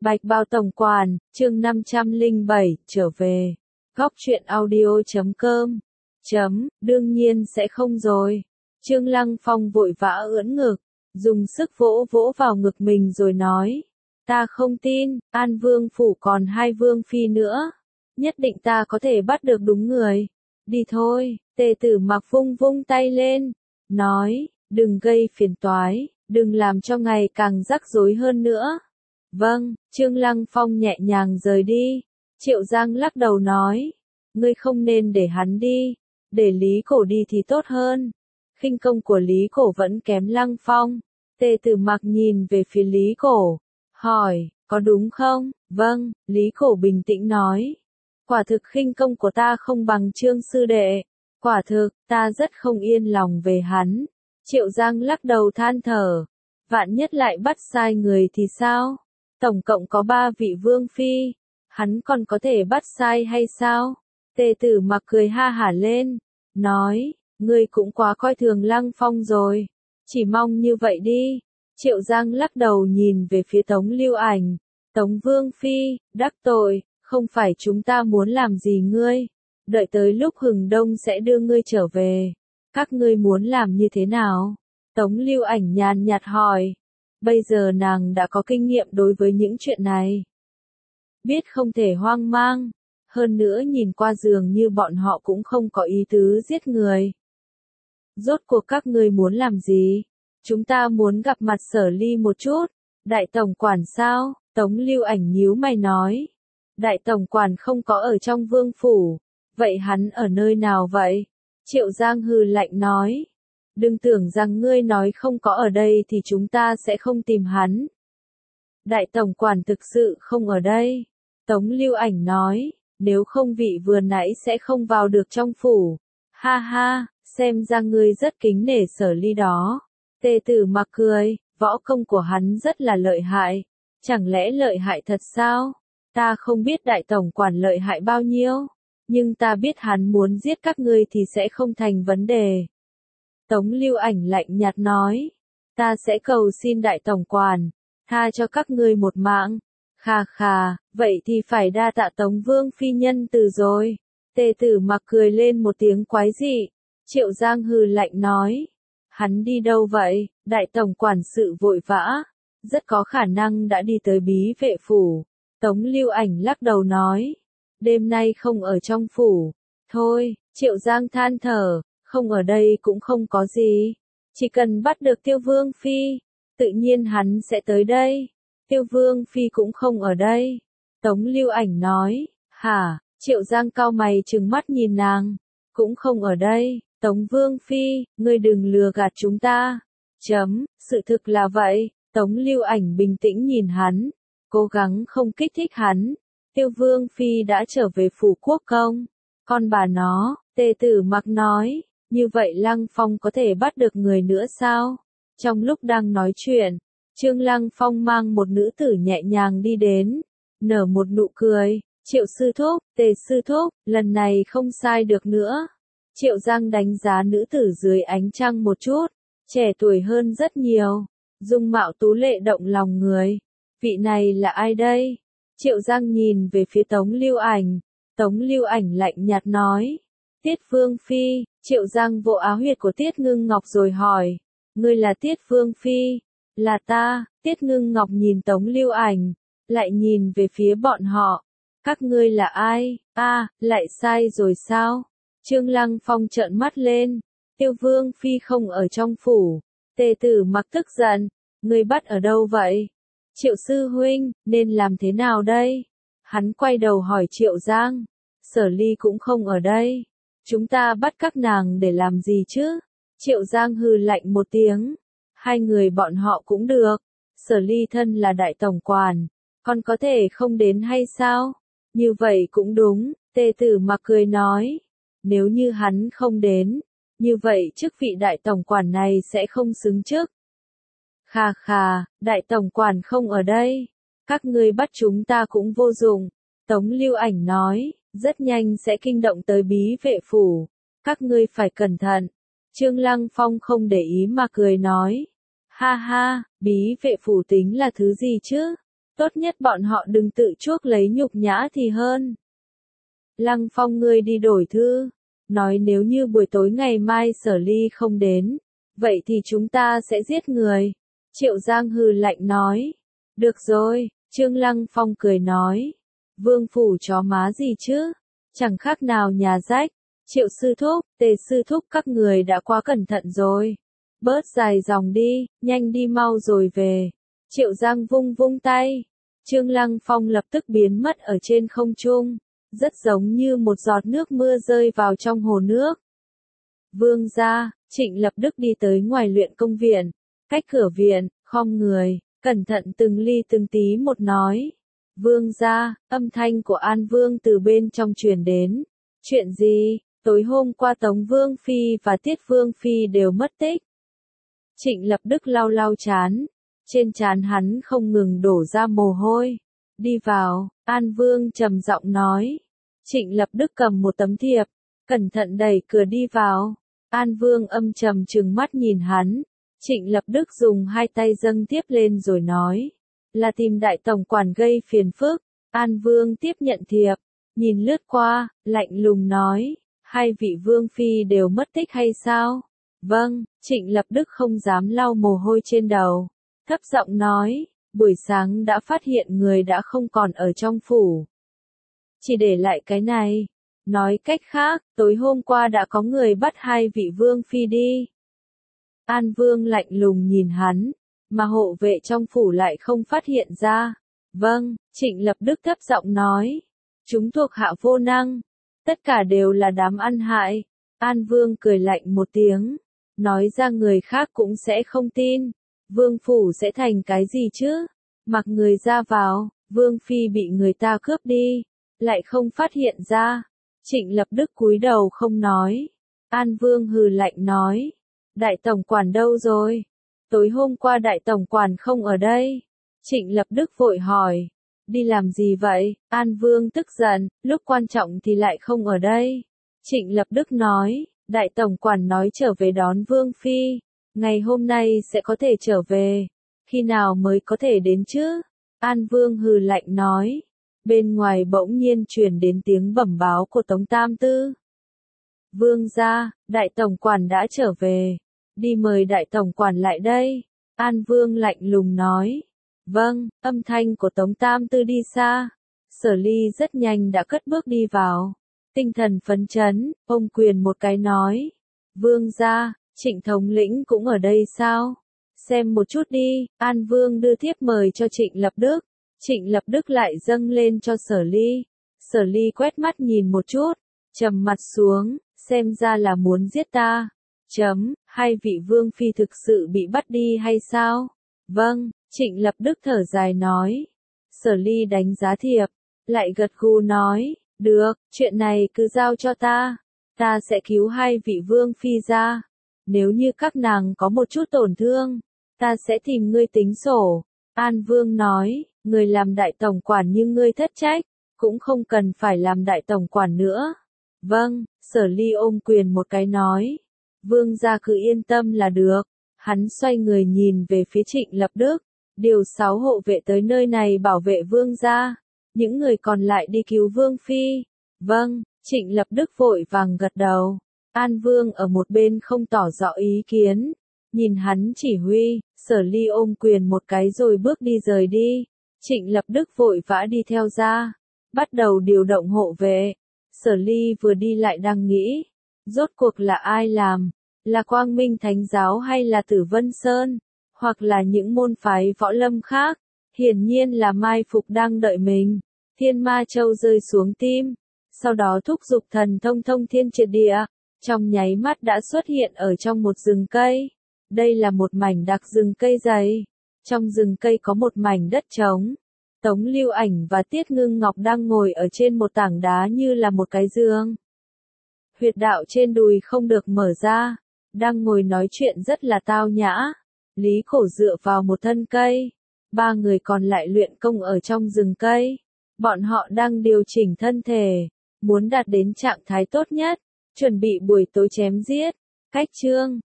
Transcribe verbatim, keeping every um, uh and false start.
Bạch Bao tổng quản, chương năm trăm lẻ bảy, trở về. Góc truyện audio chấm com. Chấm, đương nhiên sẽ không rồi. Trương Lăng Phong vội vã ưỡn ngực, dùng sức vỗ vỗ vào ngực mình rồi nói. Ta không tin, An Vương phủ còn hai vương phi nữa. Nhất định ta có thể bắt được đúng người. Đi thôi, Tề Tử Mặc vung vung tay lên. Nói, đừng gây phiền toái, đừng làm cho ngày càng rắc rối hơn nữa. Vâng, Trương Lăng Phong nhẹ nhàng rời đi. Triệu Giang lắc đầu nói. Ngươi không nên để hắn đi. Để Lý Cổ đi thì tốt hơn. Khinh công của Lý Cổ vẫn kém Lăng Phong. Tề Tử Mặc nhìn về phía Lý Cổ. Hỏi, có đúng không? Vâng, Lý Cổ bình tĩnh nói. Quả thực khinh công của ta không bằng Trương sư đệ. Quả thực, ta rất không yên lòng về hắn. Triệu Giang lắc đầu than thở. Vạn nhất lại bắt sai người thì sao? Tổng cộng có ba vị vương phi. Hắn còn có thể bắt sai hay sao? Tề Tử Mặc cười ha hả lên. Nói, ngươi cũng quá coi thường Lăng Phong rồi. Chỉ mong như vậy đi. Triệu Giang lắc đầu nhìn về phía Tống Lưu Ảnh. Tống Vương Phi, đắc tội, không phải chúng ta muốn làm gì ngươi. Đợi tới lúc hừng đông sẽ đưa ngươi trở về. Các ngươi muốn làm như thế nào? Tống Lưu Ảnh nhàn nhạt hỏi. Bây giờ nàng đã có kinh nghiệm đối với những chuyện này. Biết không thể hoang mang. Hơn nữa nhìn qua dường như bọn họ cũng không có ý tứ giết người. Rốt cuộc các ngươi muốn làm gì? Chúng ta muốn gặp mặt Sở Ly một chút. Đại tổng quản sao? Tống Lưu Ảnh nhíu mày nói. Đại tổng quản không có ở trong vương phủ. Vậy hắn ở nơi nào vậy? Triệu Giang hừ lạnh nói. Đừng tưởng rằng ngươi nói không có ở đây thì chúng ta sẽ không tìm hắn. Đại tổng quản thực sự không ở đây. Tống Lưu Ảnh nói. Nếu không vị vừa nãy sẽ không vào được trong phủ. Ha ha, xem ra ngươi rất kính nể Sở Ly đó. Tề Tử Mặc cười, võ công của hắn rất là lợi hại. Chẳng lẽ lợi hại thật sao? Ta không biết đại tổng quản lợi hại bao nhiêu. Nhưng ta biết hắn muốn giết các ngươi thì sẽ không thành vấn đề. Tống Lưu Ảnh lạnh nhạt nói. Ta sẽ cầu xin đại tổng quản. Tha cho các ngươi một mạng. Khà khà, vậy thì phải đa tạ Tống Vương phi nhân từ rồi. Tề Tử Mặc cười lên một tiếng quái dị. Triệu Giang hừ lạnh nói. Hắn đi đâu vậy? Đại tổng quản sự vội vã. Rất có khả năng đã đi tới bí vệ phủ. Tống Lưu Ảnh lắc đầu nói. Đêm nay không ở trong phủ. Thôi, Triệu Giang than thở. Không ở đây cũng không có gì. Chỉ cần bắt được Tiêu Vương phi. Tự nhiên hắn sẽ tới đây. Tiêu Vương phi cũng không ở đây. Tống Lưu Ảnh nói. Hả? Triệu Giang cau mày trừng mắt nhìn nàng. Cũng không ở đây. Tống Vương phi, ngươi đừng lừa gạt chúng ta. Chấm, sự thực là vậy. Tống Lưu Ảnh bình tĩnh nhìn hắn. Cố gắng không kích thích hắn. Tiêu Vương phi đã trở về phủ quốc công. Con bà nó, Tề Tử Mặc nói. Như vậy Lăng Phong có thể bắt được người nữa sao? Trong lúc đang nói chuyện, Trương Lăng Phong mang một nữ tử nhẹ nhàng đi đến. Nở một nụ cười. Triệu sư thúc, Tề sư thúc, lần này không sai được nữa. Triệu Giang đánh giá nữ tử dưới ánh trăng một chút. Trẻ tuổi hơn rất nhiều. Dung mạo tú lệ động lòng người. Vị này là ai đây? Triệu Giang nhìn về phía Tống Lưu Ảnh. Tống Lưu Ảnh lạnh nhạt nói. Tiết Vương phi. Triệu Giang vỗ áo huyệt của Tiết Ngưng Ngọc rồi hỏi. Ngươi là Tiết Vương phi? Là ta. Tiết Ngưng Ngọc nhìn Tống Lưu Ảnh. Lại nhìn về phía bọn họ. Các ngươi là ai? A, à, lại sai rồi sao? Trương Lăng Phong trợn mắt lên. Tiêu Vương phi không ở trong phủ. Tề Tử Mặc tức giận. Ngươi bắt ở đâu vậy? Triệu sư huynh, nên làm thế nào đây? Hắn quay đầu hỏi Triệu Giang. Sở Ly cũng không ở đây. Chúng ta bắt các nàng để làm gì chứ? Triệu Giang hừ lạnh một tiếng. Hai người bọn họ cũng được. Sở Ly thân là đại tổng quản. Còn có thể không đến hay sao? Như vậy cũng đúng. Tề Tử Mặc cười nói. Nếu như hắn không đến, như vậy chức vị đại tổng quản này sẽ không xứng chức. Khà khà, đại tổng quản không ở đây. Các ngươi bắt chúng ta cũng vô dụng. Tống Lưu Ảnh nói, rất nhanh sẽ kinh động tới bí vệ phủ. Các ngươi phải cẩn thận. Trương Lăng Phong không để ý mà cười nói. Ha ha, bí vệ phủ tính là thứ gì chứ? Tốt nhất bọn họ đừng tự chuốc lấy nhục nhã thì hơn. Lăng Phong ngươi đi đổi thư, nói nếu như buổi tối ngày mai Sở Ly không đến, vậy thì chúng ta sẽ giết người. Triệu Giang hừ lạnh nói. Được rồi, Trương Lăng Phong cười nói. Vương phủ chó má gì chứ? Chẳng khác nào nhà rách. Triệu sư thúc, Tề sư thúc các người đã quá cẩn thận rồi. Bớt dài dòng đi, nhanh đi mau rồi về. Triệu Giang vung vung tay. Trương Lăng Phong lập tức biến mất ở trên không trung, rất giống như một giọt nước mưa rơi vào trong hồ nước. Vương gia, Trịnh Lập Đức đi tới ngoài luyện công viện, cách cửa viện, khom người, cẩn thận từng ly từng tí một nói. Vương gia, âm thanh của An Vương từ bên trong truyền đến. Chuyện gì? Tối hôm qua Tống Vương Phi và Tiết Vương Phi đều mất tích. Trịnh Lập Đức lau lau chán. Trên trán hắn không ngừng đổ ra mồ hôi. Đi vào, An Vương trầm giọng nói. Trịnh Lập Đức cầm một tấm thiệp, cẩn thận đẩy cửa đi vào. An Vương âm trầm trừng mắt nhìn hắn. Trịnh Lập Đức dùng hai tay dâng tiếp lên rồi nói. Là tìm đại tổng quản gây phiền phức. An Vương tiếp nhận thiệp, nhìn lướt qua, lạnh lùng nói. Hai vị Vương Phi đều mất tích hay sao? Vâng, Trịnh Lập Đức không dám lau mồ hôi trên đầu. Thấp giọng nói, buổi sáng đã phát hiện người đã không còn ở trong phủ. Chỉ để lại cái này. Nói cách khác, tối hôm qua đã có người bắt hai vị Vương Phi đi. An Vương lạnh lùng nhìn hắn, mà hộ vệ trong phủ lại không phát hiện ra. Vâng, Trịnh Lập Đức thấp giọng nói. Chúng thuộc hạ vô năng. Tất cả đều là đám ăn hại. An Vương cười lạnh một tiếng. Nói ra người khác cũng sẽ không tin. Vương phủ sẽ thành cái gì chứ? Mặc người ra vào, Vương Phi bị người ta cướp đi, lại không phát hiện ra. Trịnh Lập Đức cúi đầu không nói. An Vương hừ lạnh nói. Đại tổng quản đâu rồi? Tối hôm qua đại tổng quản không ở đây. Trịnh Lập Đức vội hỏi. Đi làm gì vậy? An Vương tức giận, lúc quan trọng thì lại không ở đây. Trịnh Lập Đức nói. Đại tổng quản nói trở về đón Vương Phi. Ngày hôm nay sẽ có thể trở về. Khi nào mới có thể đến chứ? An Vương hừ lạnh nói. Bên ngoài bỗng nhiên truyền đến tiếng bẩm báo của Tống Tam Tư. Vương gia, đại tổng quản đã trở về. Đi mời đại tổng quản lại đây. An Vương lạnh lùng nói. Vâng, âm thanh của Tống Tam Tư đi xa. Sở Ly rất nhanh đã cất bước đi vào. Tinh thần phấn chấn, ôm quyền một cái nói. Vương gia, Trịnh thống lĩnh cũng ở đây sao? Xem một chút đi. An Vương đưa thiếp mời cho Trịnh Lập Đức. Trịnh Lập Đức lại dâng lên cho Sở Ly. Sở Ly quét mắt nhìn một chút, trầm mặt xuống, xem ra là muốn giết ta. Chấm, hai vị Vương Phi thực sự bị bắt đi hay sao? Vâng, Trịnh Lập Đức thở dài nói. Sở Ly đánh giá thiệp, lại gật gù nói. Được, chuyện này cứ giao cho ta. Ta sẽ cứu hai vị Vương Phi ra. Nếu như các nàng có một chút tổn thương, ta sẽ tìm ngươi tính sổ. An Vương nói, người làm đại tổng quản như ngươi thất trách, cũng không cần phải làm đại tổng quản nữa. Vâng, Sở Ly ôm quyền một cái nói. Vương gia cứ yên tâm là được. Hắn xoay người nhìn về phía Trịnh Lập Đức. Điều sáu hộ vệ tới nơi này bảo vệ vương gia. Những người còn lại đi cứu Vương Phi. Vâng, Trịnh Lập Đức vội vàng gật đầu. An Vương ở một bên không tỏ rõ ý kiến. Nhìn hắn chỉ huy, Sở Ly ôm quyền một cái rồi bước đi rời đi. Trịnh Lập Đức vội vã đi theo ra. Bắt đầu điều động hộ vệ. Sở Ly vừa đi lại đang nghĩ. Rốt cuộc là ai làm? Là Quang Minh Thánh Giáo hay là Tử Vân Sơn? Hoặc là những môn phái võ lâm khác? Hiển nhiên là mai phục đang đợi mình. Thiên Ma Châu rơi xuống tim. Sau đó thúc giục thần thông thông thiên triệt địa. Trong nháy mắt đã xuất hiện ở trong một rừng cây. Đây là một mảnh đặc rừng cây dày. Trong rừng cây có một mảnh đất trống. Tống Lưu Ảnh và Tiết Ngưng Ngọc đang ngồi ở trên một tảng đá như là một cái giường. Huyệt đạo trên đùi không được mở ra. Đang ngồi nói chuyện rất là tao nhã. Lý Cổ dựa vào một thân cây. Ba người còn lại luyện công ở trong rừng cây. Bọn họ đang điều chỉnh thân thể. Muốn đạt đến trạng thái tốt nhất. Chuẩn bị buổi tối chém giết. Cách chương